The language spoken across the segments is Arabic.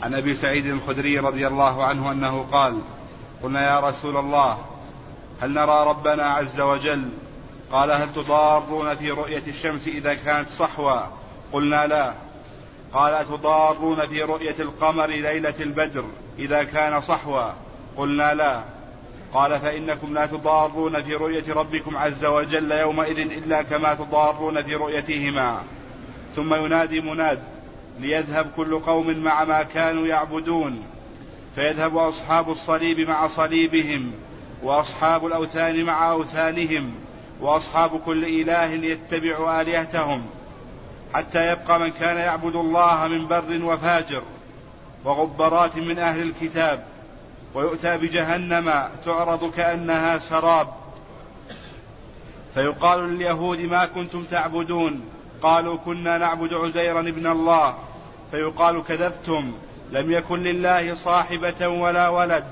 عن أبي سعيد الخدري رضي الله عنه أنه قال: قلنا يا رسول الله هل نرى ربنا عز وجل؟ قال: هل تضارون في رؤية الشمس إذا كانت صحوا؟ قلنا لا. قال: أتضارون في رؤية القمر ليلة البدر إذا كان صحوا؟ قلنا لا. قال: فإنكم لا تضارون في رؤية ربكم عز وجل يومئذ إلا كما تضارون في رؤيتهما. ثم ينادي مناد ليذهب كل قوم مع ما كانوا يعبدون، فيذهب أصحاب الصليب مع صليبهم، وأصحاب الأوثان مع أوثانهم، وأصحاب كل إله يتبع آلهتهم، حتى يبقى من كان يعبد الله من بر وفاجر وغبرات من أهل الكتاب. ويؤتى بجهنم تعرض كأنها سراب، فيقال لليهود: ما كنتم تعبدون؟ قالوا: كنا نعبد عزيرا ابن الله. فيقال: كذبتم، لم يكن لله صاحبة ولا ولد.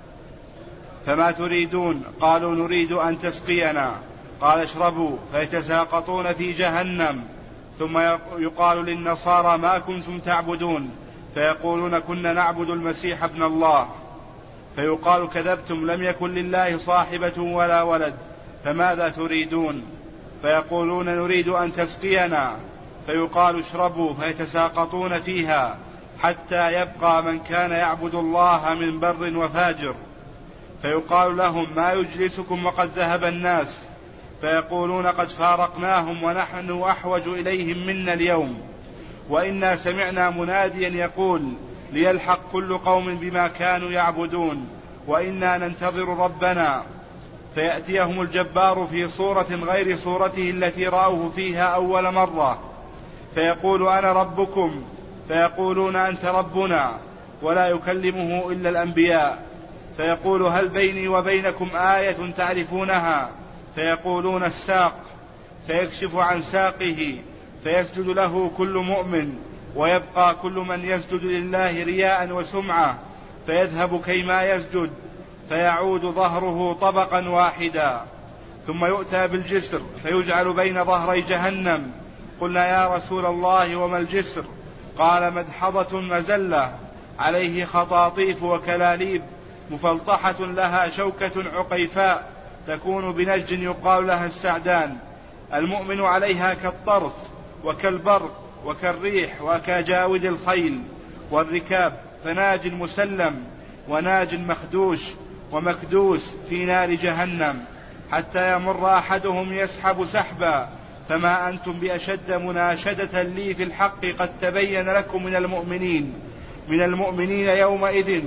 فما تريدون؟ قالوا: نريد أن تسقينا. قال: اشربوا. فيتساقطون في جهنم. ثم يقال للنصارى: ما كنتم تعبدون؟ فيقولون: كنا نعبد المسيح ابن الله. فيقال: كذبتم، لم يكن لله صاحبة ولا ولد. فماذا تريدون؟ فيقولون: نريد أن تسقينا. فيقال: اشربوا. فيتساقطون فيها حتى يبقى من كان يعبد الله من بر وفاجر. فيقال لهم: ما يجلسكم وقد ذهب الناس؟ فيقولون: قد فارقناهم ونحن أحوج إليهم منا اليوم، وإنا سمعنا مناديا يقول: ليلحق كل قوم بما كانوا يعبدون، وإنا ننتظر ربنا. فيأتيهم الجبار في صورة غير صورته التي رأوه فيها أول مرة، فيقول: أنا ربكم. فيقولون: أنت ربنا. ولا يكلمه إلا الأنبياء. فيقول: هل بيني وبينكم آية تعرفونها؟ فيقولون: الساق. فيكشف عن ساقه، فيسجد له كل مؤمن، ويبقى كل من يسجد لله رياء وسمعة، فيذهب كيما يسجد، فيعود ظهره طبقا واحدا. ثم يؤتى بالجسر فيجعل بين ظهري جهنم. قلنا يا رسول الله وما الجسر؟ قال: مدحضة مزلة عليه خطاطيف وكلاليب مفلطحة لها شوكة عقيفاء تكون بنجد يقال لها السعدان. المؤمن عليها كالطرف وكالبرق وكالريح وكجاود الخيل والركاب، فناج مسلم وناج مخدوش ومكدوس في نار جهنم، حتى يمر أحدهم يسحب سحبا. فما أنتم بأشد مناشدة لي في الحق، قد تبين لكم من المؤمنين يومئذ.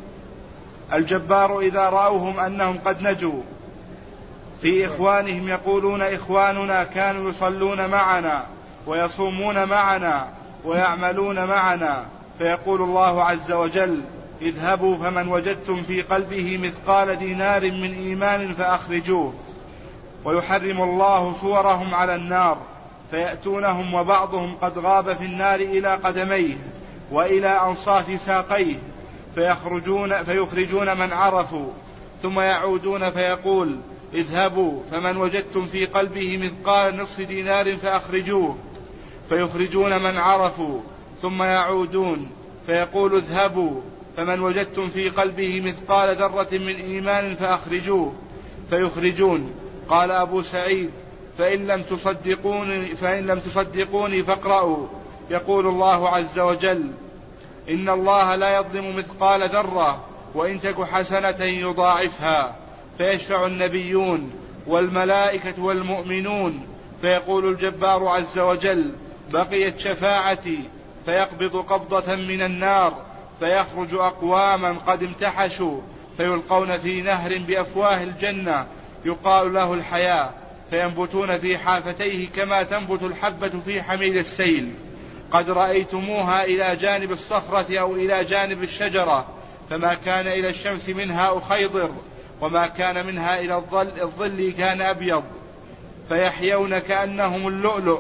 الجبار إذا رأوهم أنهم قد نجوا في إخوانهم يقولون: إخواننا كانوا يصلون معنا ويصومون معنا ويعملون معنا. فيقول الله عز وجل: اذهبوا فمن وجدتم في قلبه مثقال دينار من إيمان فأخرجوه. ويحرم الله صورهم على النار، فيأتونهم وبعضهم قد غاب في النار إلى قدميه وإلى أنصاف ساقيه، فيخرجون من عرفوا، ثم يعودون فيقول: اذهبوا فمن وجدتم في قلبه مثقال نصف دينار فأخرجوه. فيخرجون من عرفوا، ثم يعودون فيقول: اذهبوا فمن وجدتم في قلبه مثقال ذرة من إيمان فأخرجوه. فيخرجون. قال أبو سعيد: فإن لم تصدقوني فاقرأوا. يقول الله عز وجل: إن الله لا يظلم مثقال ذرة، وإن تك حسنة يضاعفها. فيشفع النبيون والملائكة والمؤمنون، فيقول الجبار عز وجل: بقيت شفاعتي. فيقبض قبضة من النار، فيخرج أقواما قد امتحشوا، فيلقون في نهر بأفواه الجنة يقال له الحياة، فينبتون في حافتيه كما تنبت الحبة في حميل السيل. قد رأيتموها إلى جانب الصخرة أو إلى جانب الشجرة، فما كان إلى الشمس منها أخيضر، وما كان منها إلى الظل كان أبيض. فيحيون كأنهم اللؤلؤ،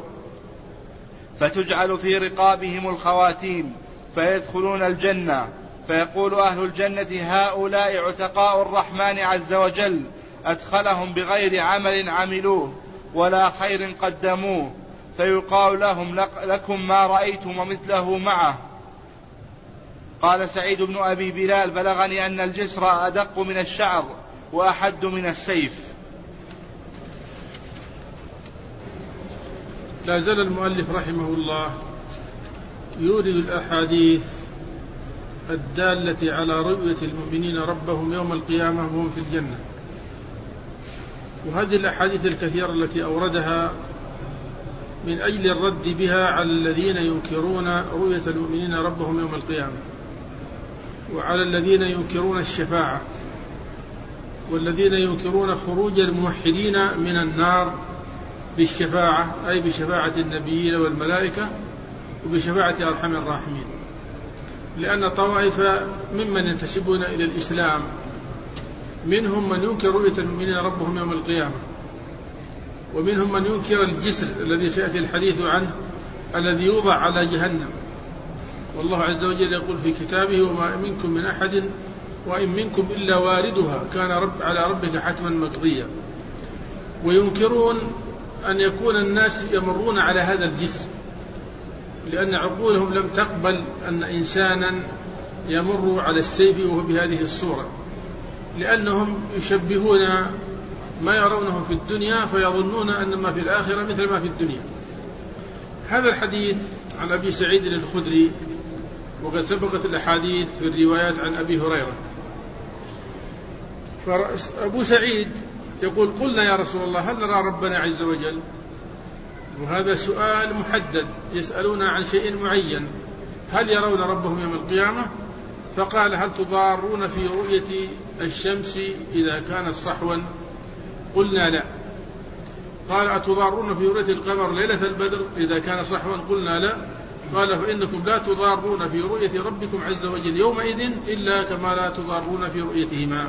فتجعل في رقابهم الخواتيم، فيدخلون الجنة. فيقول أهل الجنة: هؤلاء عتقاء الرحمن عز وجل، أدخلهم بغير عمل عملوه ولا خير قدموه. فيقال لهم: لكم ما رأيتم ومثله معه. قال سعيد بن أبي بلال: بلغني أن الجسر أدق من الشعر وأحد من السيف. لا زال المؤلف رحمه الله يورد الأحاديث الدالة على رؤية المؤمنين ربهم يوم القيامة وهم في الجنة، وهذه الأحاديث الكثيرة التي أوردها من أجل الرد بها على الذين ينكرون رؤية المؤمنين ربهم يوم القيامة، وعلى الذين ينكرون الشفاعة، والذين ينكرون خروج الموحدين من النار بالشفاعة، أي بشفاعة النبيين والملائكة وبشفاعة أرحم الراحمين. لأن طوائف ممن ينتسبون إلى الإسلام منهم من ينكر رؤية المؤمنين ربهم يوم القيامة، ومنهم من ينكر الجسر الذي سيأتي الحديث عنه الذي يوضع على جهنم، والله عز وجل يقول في كتابه: وما منكم من أحد وإن منكم إلا واردها كان على ربك حتما مقضيا. وينكرون أن يكون الناس يمرون على هذا الجسر، لأن عقولهم لم تقبل أن إنسانا يمر على السيف وهو بهذه الصورة، لأنهم يشبهون ما يرونه في الدنيا فيظنون أن ما في الآخرة مثل ما في الدنيا. هذا الحديث عن أبي سعيد الخدري، وقد سبقت الأحاديث في الروايات عن أبي هريرة. فأبو سعيد يقول: قلنا يا رسول الله هل نرى ربنا عز وجل؟ وهذا سؤال محدد، يسألون عن شيء معين، هل يرون ربهم يوم القيامة؟ فقال: هل تضارون في رؤية الشمس إذا كانت صحوا؟ قلنا لا. قال: أتضارون في رؤية القمر ليلة البدر إذا كان صحوا؟ قلنا لا. قال: فإنكم لا تضارون في رؤية ربكم عز وجل يومئذ إلا كما لا تضارون في رؤيتهما.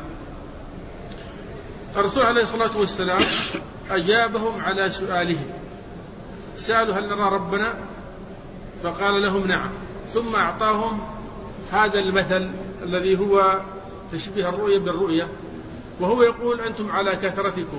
الرسول عليه الصلاة والسلام أجابهم على سؤالهم، سألوا: هل نرى ربنا؟ فقال لهم: نعم. ثم أعطاهم هذا المثل الذي هو تشبيه الرؤية بالرؤية، وهو يقول: أنتم على كثرتكم،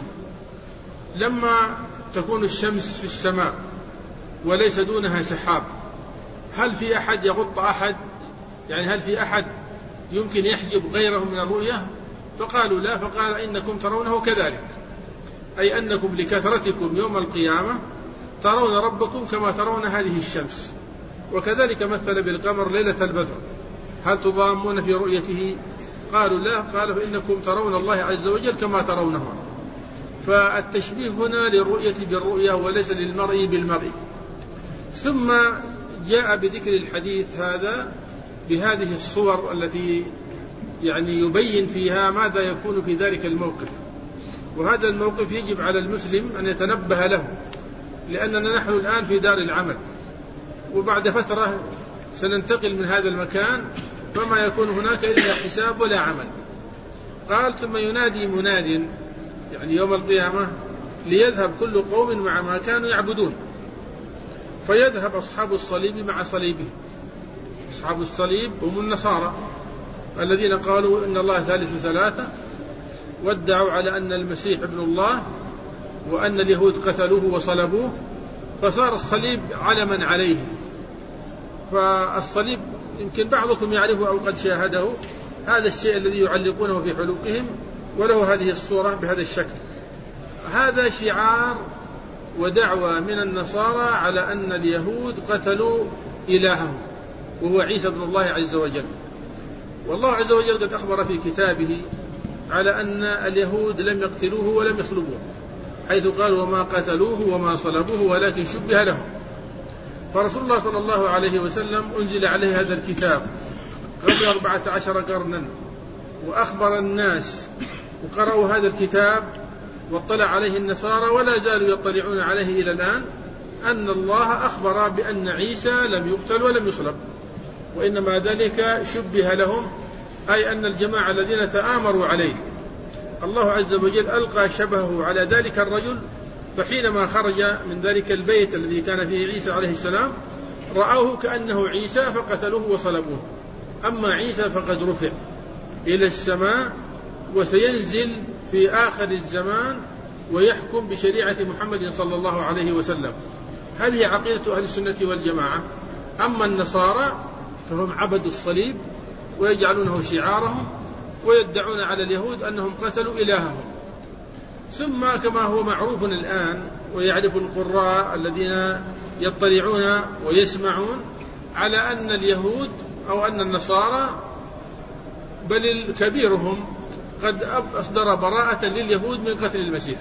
لما تكون الشمس في السماء وليس دونها سحاب، هل في أحد يغط أحد؟ يعني هل في أحد يمكن يحجب غيره من الرؤية؟ فقالوا لا. فقال: إنكم ترونه كذلك، أي أنكم لكثرتكم يوم القيامة ترون ربكم كما ترون هذه الشمس. وكذلك مثل بالقمر ليلة البدر: هل تضامون في رؤيته؟ قالوا لا. قال: فإنكم ترون الله عز وجل كما ترونه. فالتشبيه هنا للرؤية بالرؤية وليس للمرء بالمرء. ثم جاء بذكر الحديث هذا بهذه الصور التي يعني يبين فيها ماذا يكون في ذلك الموقف، وهذا الموقف يجب على المسلم أن يتنبه له، لأننا نحن الآن في دار العمل، وبعد فترة سننتقل من هذا المكان فما يكون هناك إلا حساب ولا عمل. قال: ثم ينادي مناد، يعني يوم القيامة، ليذهب كل قوم مع ما كانوا يعبدون، فيذهب أصحاب الصليب مع صليبهم. أصحاب الصليب هم النصارى الذين قالوا إن الله ثالث ثلاثة، وادعوا على أن المسيح ابن الله، وأن اليهود قتلوه وصلبوه، فصار الصليب علما عليه. فالصليب يمكن بعضكم يعرفه أو قد شاهده، هذا الشيء الذي يعلقونه في حلوقهم، وله هذه الصورة بهذا الشكل. هذا شعار ودعوة من النصارى على أن اليهود قتلوا إلههم وهو عيسى ابن الله عز وجل. والله عز وجل قد أخبر في كتابه على أن اليهود لم يقتلوه ولم يصلبوه، حيث قال: وما قتلوه وما صلبوه ولكن شبه لهم. فرسول الله صلى الله عليه وسلم أنزل عليه هذا الكتاب قبل 14 قرنا، وأخبر الناس وقرأوا هذا الكتاب واطلع عليه النصارى ولا زالوا يطلعون عليه إلى الآن، أن الله أخبر بأن عيسى لم يقتل ولم يصلب، وإنما ذلك شبه لهم، أي أن الجماعة الذين تآمروا عليه الله عز وجل ألقى شبهه على ذلك الرجل، فحينما خرج من ذلك البيت الذي كان فيه عيسى عليه السلام رأوه كأنه عيسى فقتلوه وصلبوه. أما عيسى فقد رفع إلى السماء وسينزل في آخر الزمان ويحكم بشريعة محمد صلى الله عليه وسلم. هذه عقيدة أهل السنة والجماعة. أما النصارى فهم عبدوا الصليب ويجعلونه شعارهم، ويدعون على اليهود أنهم قتلوا إلههم. ثم كما هو معروف الآن ويعرف القراء الذين يطلعون ويسمعون على أن اليهود أو أن النصارى بل كبيرهم قد أصدر براءة لليهود من قتل المسيح.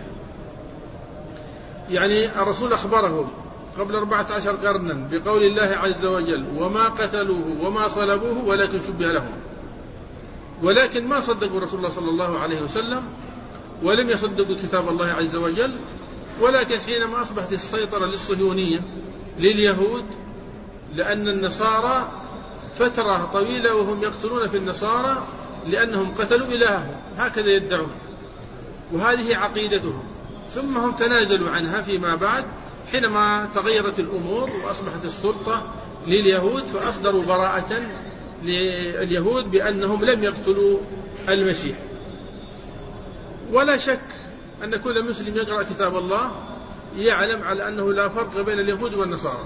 يعني الرسول أخبرهم قبل 14 قرنا بقول الله عز وجل: وما قتلوه وما صلبوه ولكن شبه لهم. ولكن ما صدقوا رسول الله صلى الله عليه وسلم ولم يصدقوا كتاب الله عز وجل. ولكن حينما أصبحت السيطرة للصهيونية لليهود، لأن النصارى فترة طويلة وهم يقتلون في النصارى لأنهم قتلوا إلههم، هكذا يدعون وهذه عقيدتهم. ثم هم تنازلوا عنها فيما بعد حينما تغيرت الأمور وأصبحت السلطة لليهود، فأصدروا براءة لليهود بأنهم لم يقتلوا المسيح. ولا شك أن كل مسلم يقرأ كتاب الله يعلم على أنه لا فرق بين اليهود والنصارى.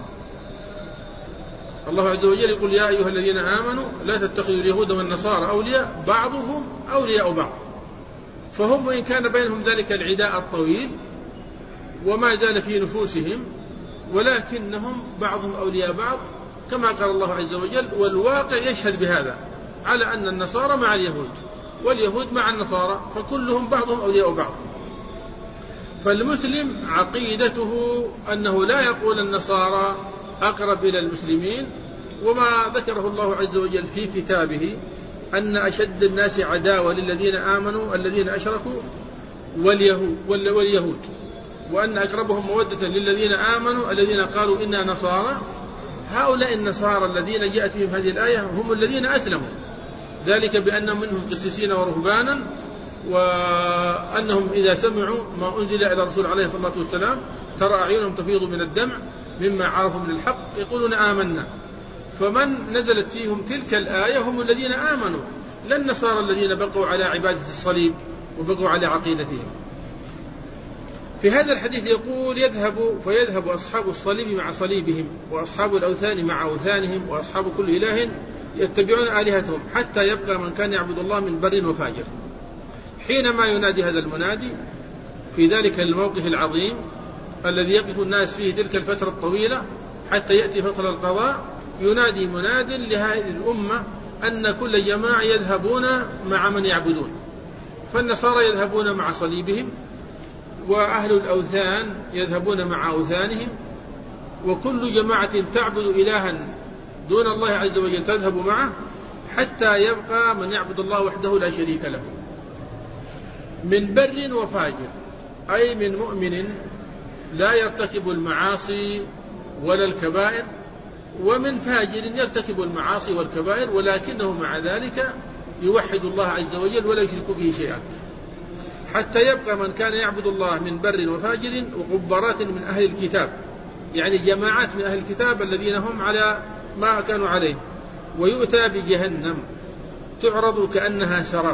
الله عز وجل يقول: يا أيها الذين آمنوا لا تتخذوا اليهود والنصارى أولياء بعضهم أولياء بعض. فهم وإن كان بينهم ذلك العداء الطويل وما زال في نفوسهم، ولكنهم بعضهم أولياء بعض كما قال الله عز وجل. والواقع يشهد بهذا، على أن النصارى مع اليهود واليهود مع النصارى، فكلهم بعضهم أولياء بعض. فالمسلم عقيدته أنه لا يقول النصارى أقرب إلى المسلمين، وما ذكره الله عز وجل في كتابه أن أشد الناس عداوة للذين آمنوا الذين أشركوا واليهود، وأن أقربهم مودة للذين آمنوا الذين قالوا إنا نصارى. هؤلاء النصارى الذين جاءت فيهم هذه الآية هم الذين أسلموا، ذلك بأن منهم قسيسين ورهبانا، وأنهم إذا سمعوا ما أنزل إلى الرسول عليه الصلاة والسلام ترى أعينهم تفيض من الدمع مما عرفوا من الحق يقولون آمنا. فمن نزلت فيهم تلك الآية هم الذين آمنوا، لا النصارى الذين بقوا على عبادة الصليب وبقوا على عقيدتهم. في هذا الحديث يقول: فيذهب أصحاب الصليب مع صليبهم، وأصحاب الأوثان مع أوثانهم، وأصحاب كل إله يتبعون آلهتهم، حتى يبقى من كان يعبد الله من بر وفاجر. حينما ينادي هذا المنادي في ذلك الموقف العظيم الذي يقف الناس فيه تلك الفترة الطويلة حتى يأتي فصل القضاء، ينادي مناد لهذه الأمة أن كل جماعة يذهبون مع من يعبدون. فالنصارى يذهبون مع صليبهم، وأهل الأوثان يذهبون مع أوثانهم، وكل جماعة تعبد إلها دون الله عز وجل تذهب معه، حتى يبقى من يعبد الله وحده لا شريك له، من بر وفاجر، أي من مؤمن لا يرتكب المعاصي ولا الكبائر، ومن فاجر يرتكب المعاصي والكبائر ولكنه مع ذلك يوحد الله عز وجل ولا يشرك به شيئا، حتى يبقى من كان يعبد الله من بر وفاجر وقبرات من أهل الكتاب، يعني جماعات من أهل الكتاب الذين هم على ما كانوا عليه. ويؤتى بجهنم تعرض كأنها سراب،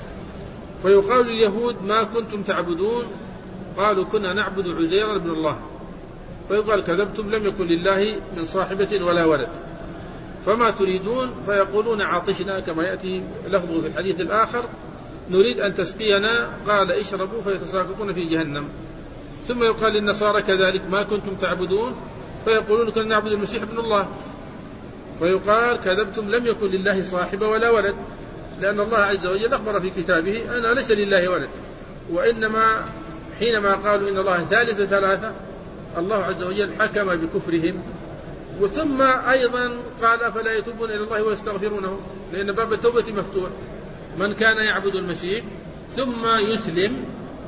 فيقال لليهود: ما كنتم تعبدون؟ قالوا: كنا نعبد عزير بن الله. فيقال: كذبتم، لم يكن لله من صاحبة ولا ولد، فما تريدون؟ فيقولون: عطشنا، كما يأتي لفظه في الحديث الآخر: نريد أن تسقينا. قال: اشربوا، فيتساقطون في جهنم. ثم يقال للنصارى كذلك: ما كنتم تعبدون؟ فيقولون: كنا نعبد المسيح ابن الله. فيقال: كذبتم، لم يكن لله صاحبة ولا ولد، لأن الله عز وجل أخبر في كتابه أن ليس لله ولد، وإنما حينما قالوا إن الله ثالث ثلاثة الله عز وجل حكم بكفرهم. وثم أيضا قال: أفلا يتوبون إلى الله ويستغفرونه، لأن باب التوبة مفتوح. من كان يعبد المسيح ثم يسلم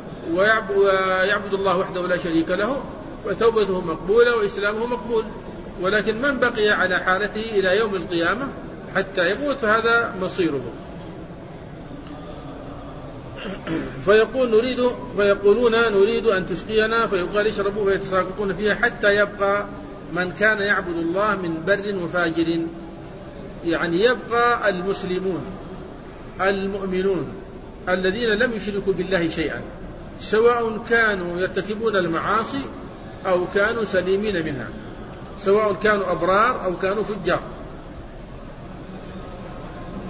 ويعبد الله وحده لا شريك له فتوبته مقبولة وإسلامه مقبول. ولكن من بقي على حالته إلى يوم القيامة حتى يموت فهذا مصيره. فيقولون: نريد أن تسقينا. فيقال: اشربوا، فيتساقطون فيها، حتى يبقى من كان يعبد الله من بر وفاجر، يعني يبقى المسلمون المؤمنون الذين لم يشركوا بالله شيئا، سواء كانوا يرتكبون المعاصي أو كانوا سليمين منها، سواء كانوا أبرار أو كانوا فجار.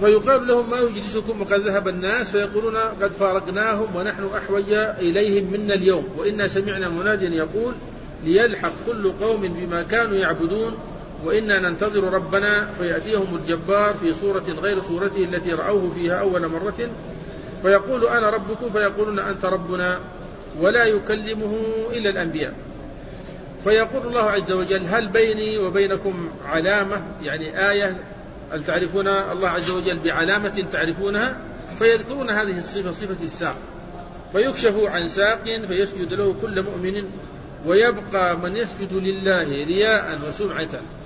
فيقال لهم ما يجلسكم وقد ذهب الناس، فيقولون قد فارقناهم ونحن أحوج إليهم منا اليوم، وإنا سمعنا مناديا يقول ليلحق كل قوم بما كانوا يعبدون، وإنا ننتظر ربنا فيأتيهم الجبار في صورة غير صورته التي رأوه فيها أول مرة، فيقول أنا ربكم، فيقولون أنت ربنا، ولا يكلمه إلا الأنبياء. فيقول الله عز وجل هل بيني وبينكم علامة، يعني آية، هل تعرفون الله عز وجل بعلامة تعرفونها؟ فيذكرون هذه الصفة، صفة الساق، فيكشف عن ساق فيسجد له كل مؤمن، ويبقى من يسجد لله رياء وسمعة،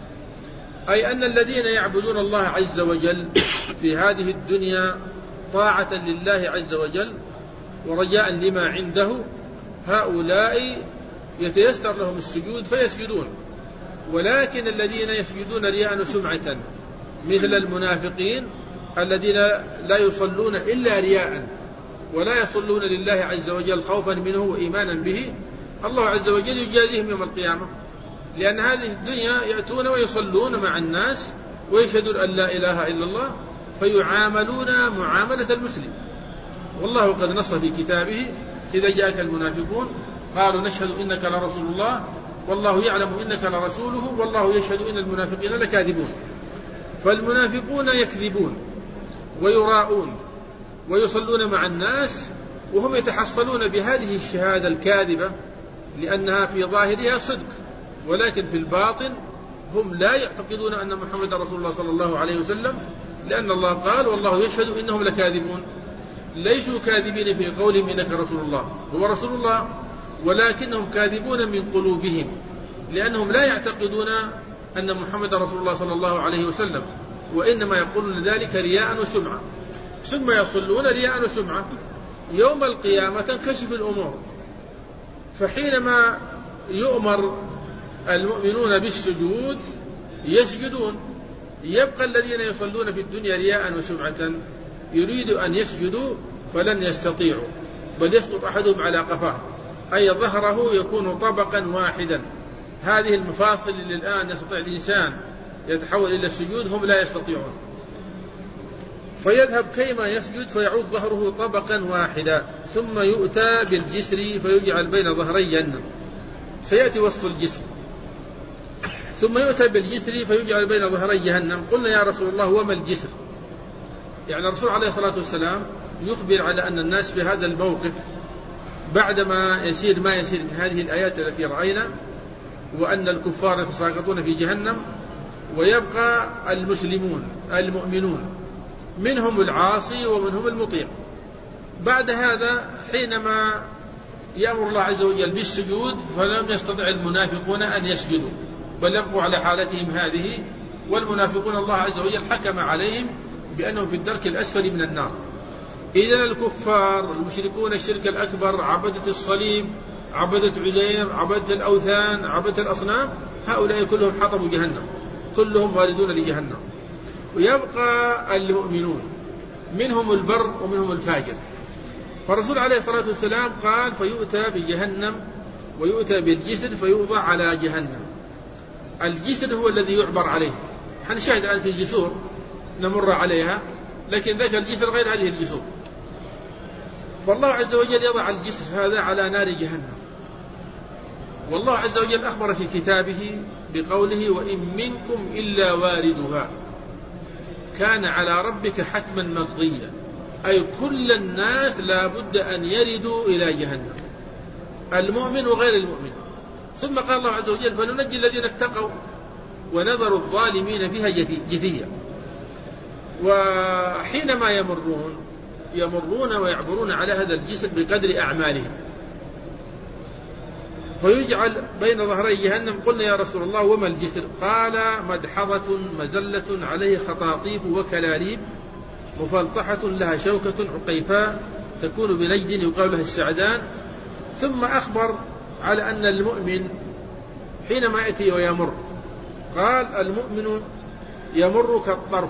أي أن الذين يعبدون الله عز وجل في هذه الدنيا طاعة لله عز وجل ورجاء لما عنده، هؤلاء يتيسر لهم السجود فيسجدون. ولكن الذين يسجدون رياء وسمعة مثل المنافقين الذين لا يصلون إلا رياء ولا يصلون لله عز وجل خوفا منه وإيمانا به، الله عز وجل يجازيهم يوم القيامة، لأن هذه الدنيا يأتون ويصلون مع الناس ويشهدون أن لا إله إلا الله، فيعاملون معاملة المسلم. والله قد نص في كتابه إذا جاءك المنافقون قالوا نشهد إنك لرسول الله والله يعلم إنك لرسوله والله يشهد إن المنافقين لكاذبون. فالمنافقون يكذبون ويراءون ويصلون مع الناس وهم يتحصلون بهذه الشهادة الكاذبة لأنها في ظاهرها صدق، ولكن في الباطن هم لا يعتقدون أن محمد رسول الله صلى الله عليه وسلم، لأن الله قال والله يشهد إنهم لكاذبون. ليسوا كاذبين في قولهم إنك رسول الله، هو رسول الله، ولكنهم كاذبون من قلوبهم، لأنهم لا يعتقدون أن محمد رسول الله صلى الله عليه وسلم، وإنما يقولون ذلك رياء وسمعة، ثم يصلون رياء وسمعة. يوم القيامة تنكشف الأمور، فحينما يؤمر المؤمنون بالسجود يسجدون، يبقى الذين يصلون في الدنيا رياء وسمعة يريد أن يسجدوا فلن يستطيعوا، بل يسقط أحدهم على قفاه، أي ظهره يكون طبقا واحدا. هذه المفاصل اللي الآن يستطيع الإنسان يتحول إلى السجود هم لا يستطيعون، فيذهب كيما يسجد فيعود ظهره طبقا واحدا، ثم يؤتى بالجسر فيجعل بين ظهري جهنم، سيأتي وصف الجسر، ثم يؤتى بالجسر فيجعل بين ظهري جهنم. قلنا يا رسول الله وما الجسر؟ يعني الرسول عليه الصلاة والسلام يخبر على أن الناس في هذا الموقف بعدما يسير ما يسير من هذه الآيات التي رأينا، وأن الكفار يتساقطون في جهنم ويبقى المسلمون المؤمنون، منهم العاصي ومنهم المطيع. بعد هذا حينما يأمر الله عز وجل بالسجود فلم يستطع المنافقون أن يسجدوا، بل يبقوا على حالتهم هذه، والمنافقون الله عز وجل حكم عليهم بأنهم في الدرك الأسفل من النار. إذن الكفار المشركون الشرك الأكبر، عبدة الصليب، عبدة عزير، عبدة الأوثان، عبدة الأصنام، هؤلاء كلهم حطبوا جهنم، كلهم واردون لجهنم. ويبقى المؤمنون منهم البر ومنهم الفاجر. فالرسول عليه الصلاة والسلام قال فيؤتى بجهنم ويؤتى بالجسر فيوضع على جهنم. الجسر هو الذي يعبر عليه، حنشاهد الآن في جسور نمر عليها، لكن ذاك الجسر غير هذه الجسور. فالله عز وجل يضع الجسر هذا على نار جهنم. والله عز وجل أخبر في كتابه بقوله وإن منكم إلا واردها كان على ربك حتما مقضيا، أي كل الناس لا بد أن يردوا إلى جهنم، المؤمن وغير المؤمن. ثم قال الله عز وجل فننجي الذين اتقوا ونذر الظالمين فيها جثيا. وحينما يمرون ويعبرون على هذا الجسر بقدر أعمالهم، فيجعل بين ظهري جهنم. قلنا يا رسول الله وما الجسر؟ قال مدحضة مزلة عليه خطاطيف وكلاليب مفلطحة لها شوكة عقيفاء تكون بنجد يقال لها السعدان. ثم أخبر على أن المؤمن حينما يأتي ويمر قال المؤمن يمر كالطرف،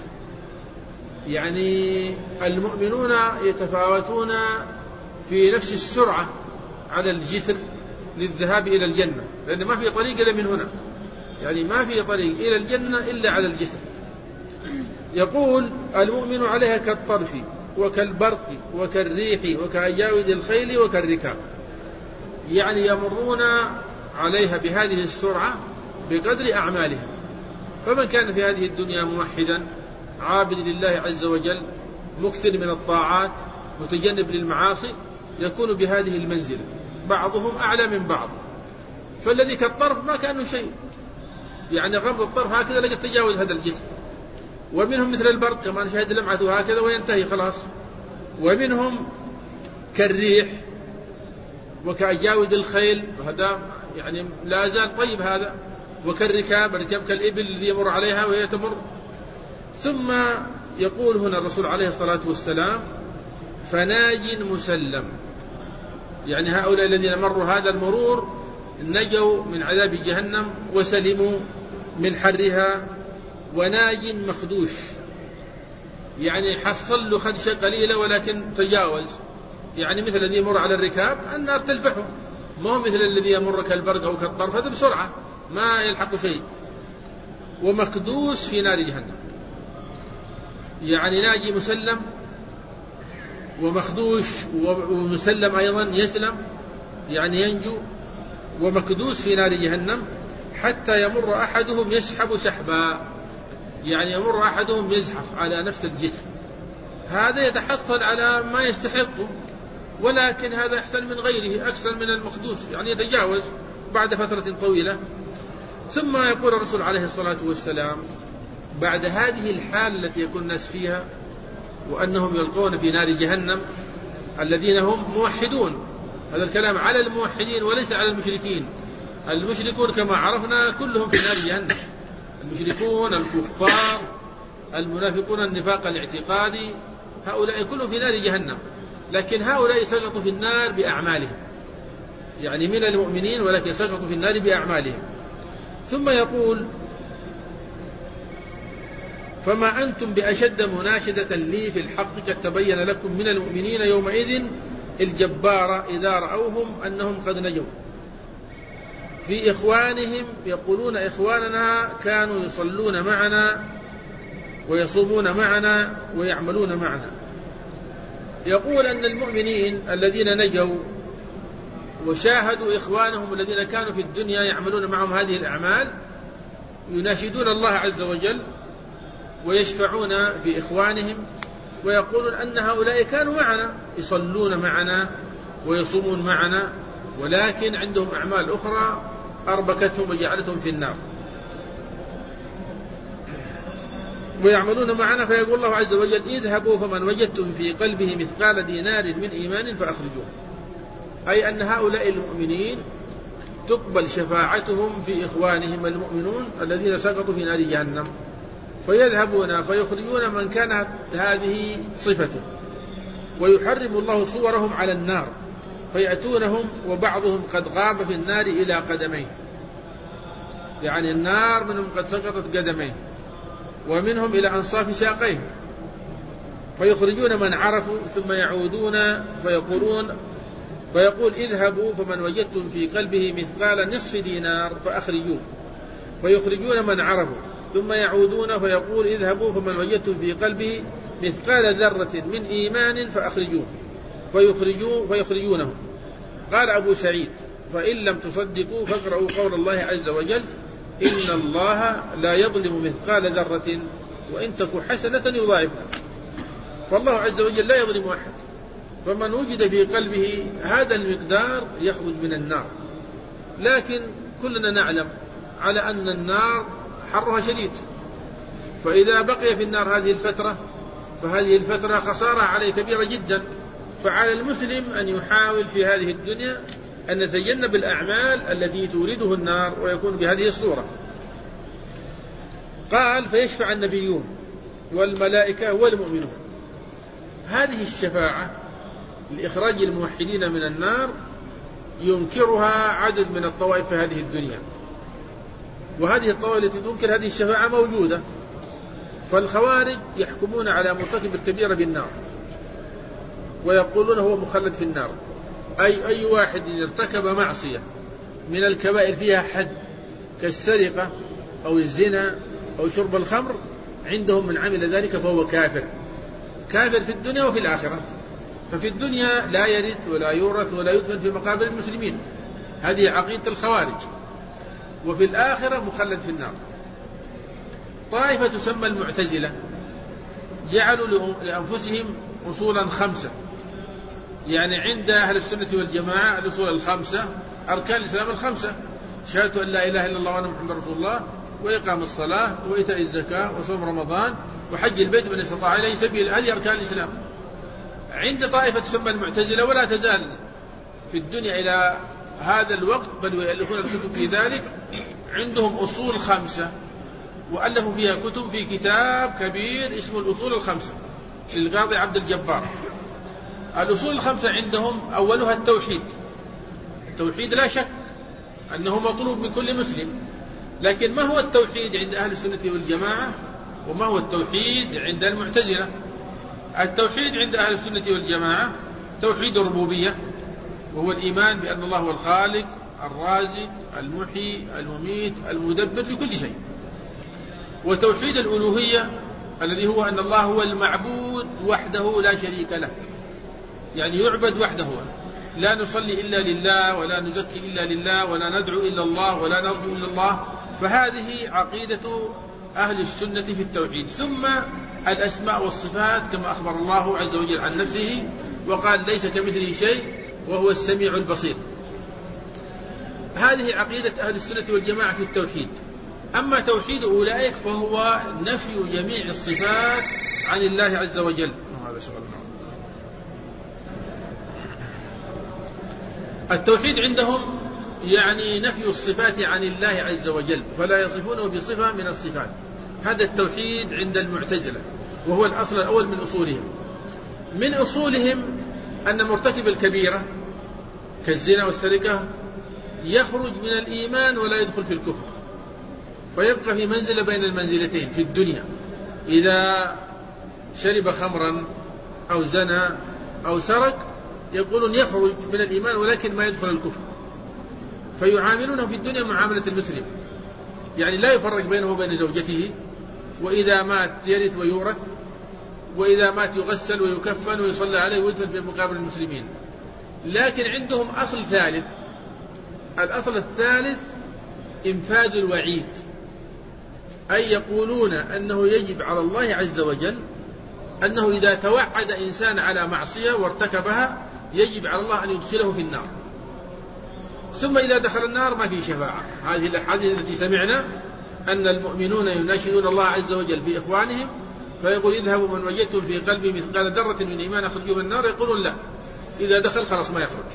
يعني المؤمنون يتفاوتون في نفس السرعة على الجسر للذهاب إلى الجنة، لأن ما في طريق إلا من هنا، يعني ما في طريق إلى الجنة إلا على الجسر. يقول المؤمن عليها كالطرف وكالبرق وكالريح وكأجاود الخيل وكالركاب، يعني يمرون عليها بهذه السرعة بقدر أعمالهم. فمن كان في هذه الدنيا موحدا عابد لله عز وجل مكثر من الطاعات متجنب للمعاصي يكون بهذه المنزلة، بعضهم أعلى من بعض. فالذي كالطرف ما كانوا شيء، يعني غمض الطرف هكذا لقد تجاوز هذا الجسم. ومنهم مثل البرق كمان شهد لمعته هكذا وينتهي خلاص. ومنهم كالريح وكأجاود الخيل، وهذا يعني لا زال طيب هذا. وكالركاب، الركاب كالإبل الذي يمر عليها وهي تمر. ثم يقول هنا الرسول عليه الصلاة والسلام فناج مسلم، يعني هؤلاء الذين مروا هذا المرور نجوا من عذاب جهنم وسلموا من حرها. وناج مخدوش، يعني حصل له خدشة قليلة ولكن تجاوز، يعني مثل الذي يمر على الركاب النار تلفحه، ما هو مثل الذي يمر كالبرق أو كالطرف، هذا بسرعة ما يلحق شيء. ومكدوس في نار جهنم، يعني ناجي مسلم ومخدوش ومسلم أيضا يسلم يعني ينجو، ومكدوس في نار جهنم حتى يمر أحدهم يسحب سحبا، يعني يمر أحدهم يزحف على نفس الجسم، هذا يتحصل على ما يستحقه، ولكن هذا أحسن من غيره أكثر من المخدوس، يعني يتجاوز بعد فترة طويلة. ثم يقول الرسول عليه الصلاة والسلام بعد هذه الحال التي يكون الناس فيها وأنهم يلقون في نار جهنم الذين هم موحدون، هذا الكلام على الموحدين وليس على المشركين. المشركون كما عرفنا كلهم في نار جهنم، المشركون الكفار المنافقون النفاق الاعتقادي هؤلاء كلهم في نار جهنم، لكن هؤلاء سقطوا في النار بأعمالهم، يعني من المؤمنين ولكن سقطوا في النار بأعمالهم. ثم يقول فما أنتم بأشد مناشدة لي في الحق قد تبين لكم من المؤمنين يومئذ الجبار إذا رأوهم أنهم قد نجوا. في إخوانهم يقولون إخواننا كانوا يصلون معنا ويصومون معنا ويعملون معنا. يقول أن المؤمنين الذين نجوا وشاهدوا إخوانهم الذين كانوا في الدنيا يعملون معهم هذه الأعمال يناشدون الله عز وجل ويشفعون في إخوانهم ويقولون أن هؤلاء كانوا معنا يصلون معنا ويصومون معنا، ولكن عندهم أعمال أخرى أربكتهم وجعلتهم في النار ويعملون معنا. فيقول الله عز وجل اذهبوا فمن وجدتم في قلبه مثقال دينار من إيمان فأخرجوه، أي أن هؤلاء المؤمنين تقبل شفاعتهم في إخوانهم المؤمنون الذين سقطوا في نار جهنم، فيذهبون فيخرجون من كانت هذه صفته، ويحرم الله صورهم على النار فيأتونهم وبعضهم قد غاب في النار إلى قدميه، يعني النار منهم قد سقطت قدميه ومنهم إلى أنصاف ساقيه، فيخرجون من عرفوا ثم يعودون فيقول اذهبوا فمن وجدتم في قلبه مثقال نصف دينار فأخرجوه، فيخرجون من عرفوا ثم يعودون فيقول اذهبوا فمن وجدتم في قلبه مثقال ذرة من إيمان فأخرجوه، فيخرجونه. قال أبو سعيد فإن لم تصدقوا فاقرأوا قول الله عز وجل إن الله لا يظلم مثقال ذرة وإن تك حسنة يضاعفها، فالله عز وجل لا يظلم أحد، فمن وجد في قلبه هذا المقدار يخرج من النار. لكن كلنا نعلم على أن النار حرها شديد، فإذا بقي في النار هذه الفترة فهذه الفترة خسارة عليه كبيرة جدا. فعلى المسلم أن يحاول في هذه الدنيا أن يتجنب الأعمال التي تورده النار ويكون بهذه الصورة. قال فيشفع النبيون والملائكة والمؤمنون. هذه الشفاعة لإخراج الموحدين من النار ينكرها عدد من الطوائف في هذه الدنيا، وهذه الطوائف التي تنكر هذه الشفاعة موجودة. فالخوارج يحكمون على مرتكب الكبيرة بالنار ويقولون هو مخلد في النار، أي واحد ارتكب معصية من الكبائر فيها حد كالسرقة أو الزنا أو شرب الخمر عندهم من عمل ذلك فهو كافر، كافر في الدنيا وفي الآخرة. ففي الدنيا لا يرث ولا يورث ولا يدفن في مقابر المسلمين، هذه عقيدة الخوارج، وفي الآخرة مخلد في النار. طائفة تسمى المعتزلة جعلوا لأنفسهم أصولا 5، يعني عند أهل السنة والجماعة الأصول 5، أركان الإسلام 5، شهادة أن لا إله إلا الله وأن محمد رسول الله، وإقام الصلاة، وإيتاء الزكاة، وصوم رمضان، وحج البيت من استطاع إليه سبيل، هذه أركان الإسلام. عند طائفة تسمى المعتزلة ولا تزال في الدنيا إلى هذا الوقت، بل ويألفون الكتب في ذلك، عندهم أصول 5، وألفوا فيها كتب، في كتاب كبير اسمه الأصول 5 للقاضي عبد الجبار. الأصول 5 عندهم أولها التوحيد. التوحيد لا شك أنه مطلوب من كل مسلم، لكن ما هو التوحيد عند أهل السنة والجماعة وما هو التوحيد عند المعتزلة؟ التوحيد عند أهل السنة والجماعة توحيد الربوبية، وهو الإيمان بأن الله هو الخالق الرازق المحيي المميت المدبر لكل شيء. وتوحيد الألوهية الذي هو أن الله هو المعبود وحده لا شريك له، يعني يعبد وحده، لا نصلي إلا لله ولا نزكي إلا لله ولا ندعو إلا الله ولا نرجو إلا الله. فهذه عقيدة أهل السنة في التوحيد. ثم الأسماء والصفات كما أخبر الله عز وجل عن نفسه وقال ليس كمثله شيء وهو السميع البصير. هذه عقيدة أهل السنة والجماعة في التوحيد. أما توحيد أولئك فهو نفي جميع الصفات عن الله عز وجل. التوحيد عندهم يعني نفي الصفات عن الله عز وجل، فلا يصفونه بصفة من الصفات. هذا التوحيد عند المعتزلة، وهو الأصل الأول من أصولهم. من أصولهم أن مرتكب الكبيرة كالزنا والسرقة يخرج من الإيمان ولا يدخل في الكفر، فيبقى في منزلة بين المنزلتين في الدنيا. إذا شرب خمرا أو زنى أو سرق يقولون يخرج من الإيمان ولكن ما يدخل الكفر، فيعاملونه في الدنيا معاملة المسلم، يعني لا يفرق بينه وبين زوجته، وإذا مات يرث ويورث، وإذا مات يغسل ويكفن ويصلى عليه ويدفن في مقابر المسلمين. لكن عندهم أصل ثالث، الأصل الثالث إنفاذ الوعيد، أي يقولون أنه يجب على الله عز وجل أنه إذا توعد إنسان على معصية وارتكبها يجب على الله أن يدخله في النار، ثم إذا دخل النار ما في شفاعة. هذه الأحاديث التي سمعنا أن المؤمنون يناشدون الله عز وجل في إخوانهم فيقول اذهبوا من وجدتم في قلبي مثقال ذرة من إيمان أخرجوا من النار، يقولون لا، إذا دخل خلاص ما يخرج.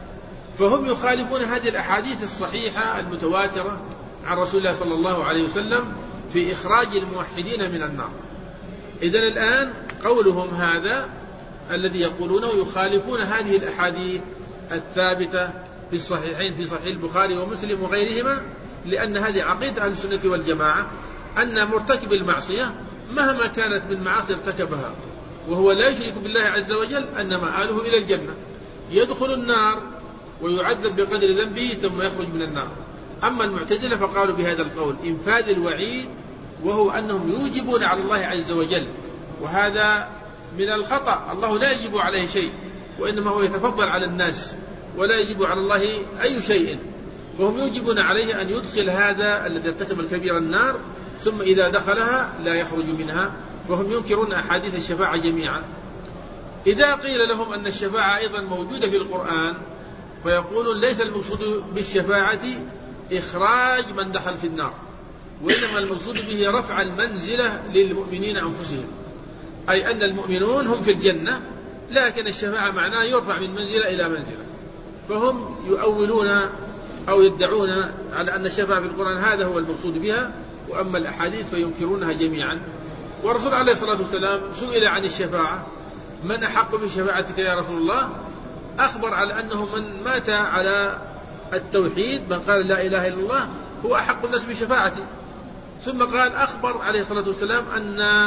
فهم يخالفون هذه الأحاديث الصحيحة المتواترة عن رسول الله صلى الله عليه وسلم في إخراج الموحدين من النار. إذن الآن قولهم هذا الذي يقولونه يخالفون هذه الأحاديث الثابتة في الصحيحين، في صحيح البخاري ومسلم وغيرهما، لأن هذه عقيدة أهل السنة والجماعة أن مرتكب المعصية مهما كانت من معاصي ارتكبها وهو لا يشرك بالله عز وجل أن مآله إلى الجنة، يدخل النار ويعذب بقدر ذنبه ثم يخرج من النار. أما المعتزلة فقالوا بهذا القول إنفاذ الوعيد، وهو أنهم يوجبون على الله عز وجل، وهذا من الخطأ. الله لا يجب عليه شيء، وإنما هو يتفضل على الناس، ولا يجب على الله أي شيء، وهم يوجبون عليه أن يدخل هذا الذي ارتكب الكبير النار، ثم إذا دخلها لا يخرج منها. وهم ينكرون أحاديث الشفاعة جميعا. إذا قيل لهم أن الشفاعة أيضا موجودة في القرآن فيقولون ليس المقصود بالشفاعة إخراج من دخل في النار، وإنما المقصود به رفع المنزلة للمؤمنين أنفسهم، أي أن المؤمنون هم في الجنة، لكن الشفاعة معناه يرفع من منزلة إلى منزلة. فهم يؤولون أو يدعون على أن الشفاعة في القرآن هذا هو المقصود بها، وأما الأحاديث فينكرونها جميعا. والرسول عليه الصلاة والسلام سئل عن الشفاعة: من أحق بشفاعتك يا رسول الله؟ أخبر على أنه من مات على التوحيد، من قال لا إله إلا الله، هو أحق الناس بشفاعته. ثم قال أخبر عليه الصلاة والسلام أن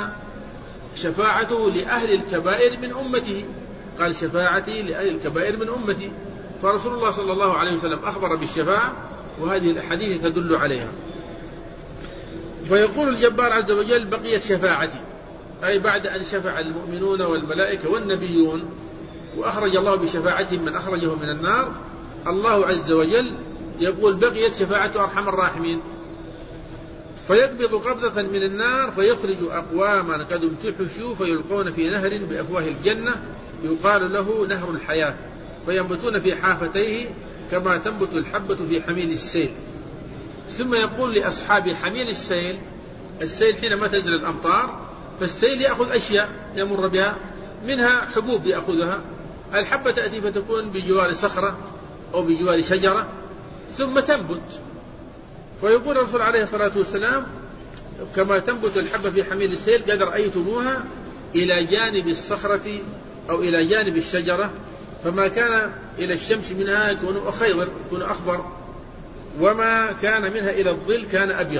شفاعته لأهل الكبائر من أمته، قال شفاعتي لأهل الكبائر من أمتي. فرسول الله صلى الله عليه وسلم أخبر بالشفاعة، وهذه الأحاديث تدل عليها. فيقول الجبار عز وجل بقيت شفاعتي، أي بعد أن شفع المؤمنون والملائكة والنبيون وأخرج الله بشفاعتهم من أخرجه من النار، الله عز وجل يقول بقيت شفاعة أرحم الراحمين، فيقبض قبضة من النار فيخرج أقواما قد امتحشوا فيلقون في نهر بأفواه الجنة يقال له نهر الحياة، فينبتون في حافتيه كما تنبت الحبة في حميل السيل. ثم يقول لأصحاب حميل السيل، السيل حينما تنزل الأمطار فالسيل يأخذ أشياء يمر بها، منها حبوب يأخذها، الحبة تأتي فتكون بجوار صخرة أو بجوار شجرة ثم تنبت، فيقول الرسول عليه الصلاة والسلام كما تنبت الحبة في حميل السيل قد رأيتموها إلى جانب الصخرة أو إلى جانب الشجرة، فما كان إلى الشمس منها يكون خيضر يكون أخضر، وما كان منها إلى الظل كان أبيض.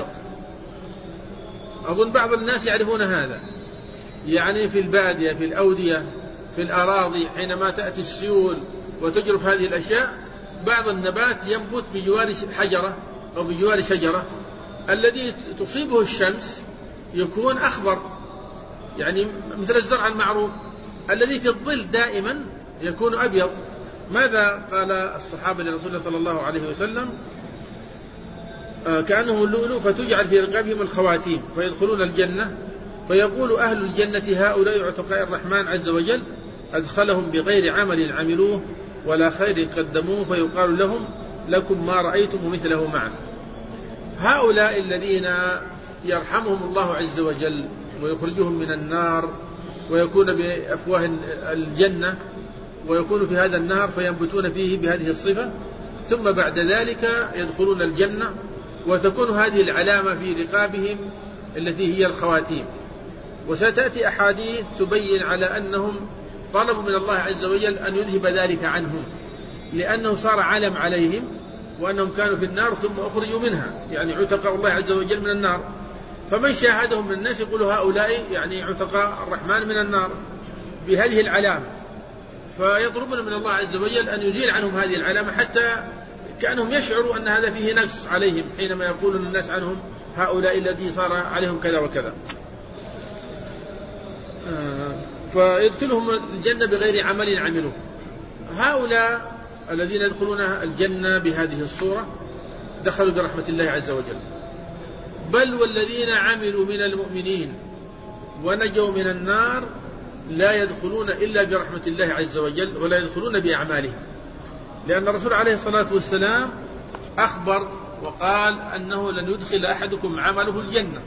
أظن بعض الناس يعرفون هذا، يعني في البادية في الأودية في الأراضي حينما تأتي السيول وتجرف هذه الأشياء بعض النبات ينبت بجوار حجرة أو بجوار شجرة، الذي تصيبه الشمس يكون أخضر، يعني مثل الزرع المعروف، الذي في الظل دائما يكون أبيض. ماذا قال الصحابة لرسول الله صلى الله عليه وسلم؟ كأنه اللؤلؤ فتجعل في رقابهم الخواتيم فيدخلون الجنة، فيقول أهل الجنة هؤلاء عتقاء الرحمن عز وجل أدخلهم بغير عمل عملوه ولا خير قدموه، فيقال لهم لكم ما رأيتم مثله معا. هؤلاء الذين يرحمهم الله عز وجل ويخرجهم من النار ويكون بأفواه الجنة ويكون في هذا النهر فينبتون فيه بهذه الصفة، ثم بعد ذلك يدخلون الجنة وتكون هذه العلامة في رقابهم التي هي الخواتيم. وستأتي أحاديث تبين على أنهم طلبوا من الله عز وجل أن يذهب ذلك عنهم، لأنه صار علم عليهم وأنهم كانوا في النار ثم أخرجوا منها، يعني عتقاء الله عز وجل من النار. فمن شاهدهم من الناس يقول هؤلاء يعني عتقاء الرحمن من النار بهذه العلامة، فيطلبون من الله عز وجل أن يزيل عنهم هذه العلامة، حتى كأنهم يشعروا أن هذا فيه نقص عليهم حينما يقول الناس عنهم هؤلاء الذي صار عليهم كذا وكذا. فيدخلهم الجنة بغير عمل عملوه. هؤلاء الذين يدخلون الجنة بهذه الصورة دخلوا برحمة الله عز وجل. بل والذين عملوا من المؤمنين ونجوا من النار لا يدخلون إلا برحمة الله عز وجل ولا يدخلون بأعمالهم، لأن الرسول عليه الصلاة والسلام أخبر وقال أنه لن يدخل أحدكم عمله الجنة.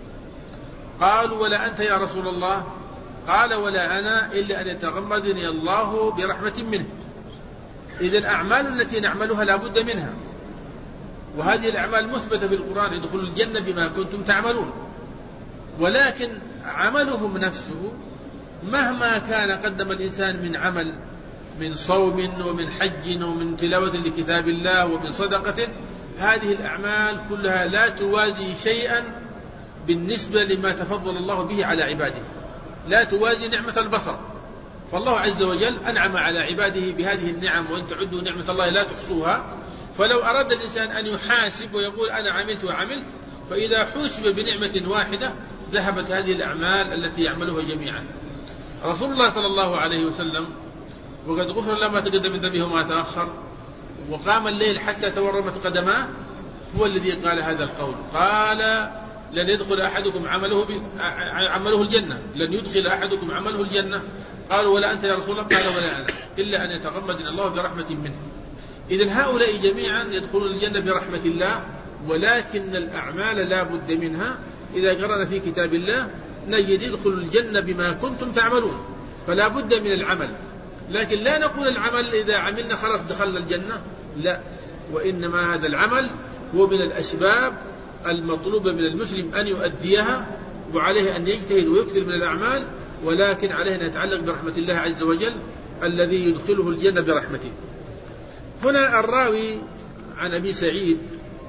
قالوا ولا أنت يا رسول الله؟ قال ولا أنا إلا أن يتغمدني الله برحمة منه. إذا الأعمال التي نعملها لا بد منها، وهذه الأعمال مثبتة في القرآن يدخل الجنة بما كنتم تعملون، ولكن عملهم نفسه مهما كان قدم الإنسان من عمل من صوم ومن حج ومن تلاوة لكتاب الله ومن صدقة، هذه الأعمال كلها لا توازي شيئا بالنسبة لما تفضل الله به على عباده، لا توازي نعمة البصر. فالله عز وجل أنعم على عباده بهذه النعم، وإن تعدوا نعمة الله لا تحصوها. فلو أراد الإنسان أن يحاسب ويقول أنا عملت وعملت، فإذا حوسب بنعمة واحدة ذهبت هذه الأعمال التي يعملها جميعا. رسول الله صلى الله عليه وسلم وقد غفر له ما تقدم من ذنبه وما تأخر وقام الليل حتى تورمت قدماه، هو الذي قال هذا القول، قال لن يدخل أحدكم عمله الجنة، لن يدخل أحدكم عمله الجنة. قالوا ولا أنت يا رسول الله؟ قال ولا أنا إلا أن يتغمدنا الله برحمة منه. إذن هؤلاء جميعا يدخلون الجنة برحمة الله، ولكن الأعمال لا بد منها. إذا قرأنا في كتاب الله نجد يدخل الجنة بما كنتم تعملون، فلا بد من العمل. لكن لا نقول العمل إذا عملنا خلاص دخلنا الجنة، لا، وإنما هذا العمل هو من الأسباب المطلوبة من المسلم أن يؤديها، وعليه أن يجتهد ويكثر من الأعمال، ولكن عليه أن يتعلق برحمة الله عز وجل الذي يدخله الجنة برحمته. هنا الراوي عن أبي سعيد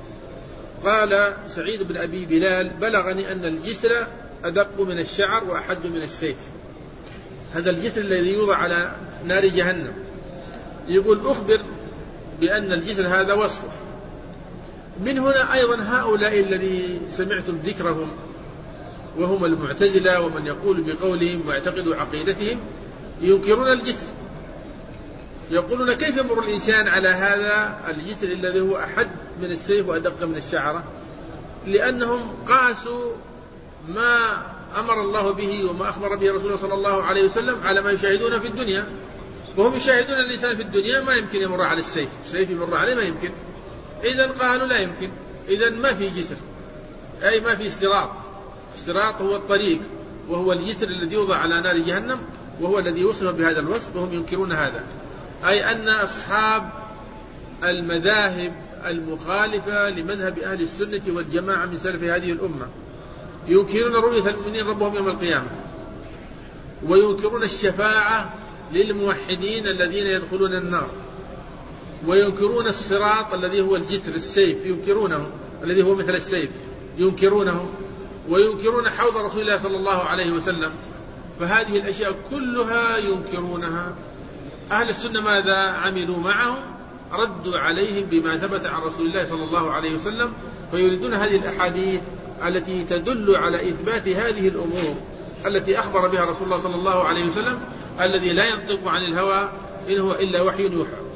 قال سعيد بن أبي بلال بلغني أن الجسر أدق من الشعر وأحد من السيف. هذا الجسر الذي يوضع على نار جهنم، يقول أخبر بأن الجسر هذا وصفه، من هنا أيضا هؤلاء الذي سمعتم ذكرهم وهم المعتزلة ومن يقول بقولهم ويعتقد عقيدتهم ينكرون الجسر، يقولون كيف يمر الإنسان على هذا الجسر الذي هو أحد من السيف وأدق من الشعرة، لأنهم قاسوا ما أمر الله به وما أخبر به رسوله صلى الله عليه وسلم على ما يشاهدون في الدنيا، وهم يشاهدون الإنسان في الدنيا ما يمكن يمر على السيف يمر عليه ما يمكن، إذن قالوا لا يمكن، إذن ما في جسر، أي ما في استراط هو الطريق وهو الجسر الذي يوضع على نار جهنم وهو الذي وصف بهذا الوصف، وهم ينكرون هذا، أي أن أصحاب المذاهب المخالفة لمذهب أهل السنة والجماعة من سلف هذه الأمة ينكرون رؤية المؤمنين ربهم يوم القيامة، وينكرون الشفاعة للموحدين الذين يدخلون النار، وينكرون الصراط الذي هو الجسر السيف ينكرونه الذي هو مثل السيف ينكرونه، وينكرون حوض رسول الله صلى الله عليه وسلم. فهذه الأشياء كلها ينكرونها. أهل السنة ماذا عملوا معهم؟ ردوا عليهم بما ثبت عن رسول الله صلى الله عليه وسلم، فيريدون هذه الأحاديث التي تدل على إثبات هذه الأمور التي أخبر بها رسول الله صلى الله عليه وسلم الذي لا ينطق عن الهوى إن هو إلا وحي يوحى.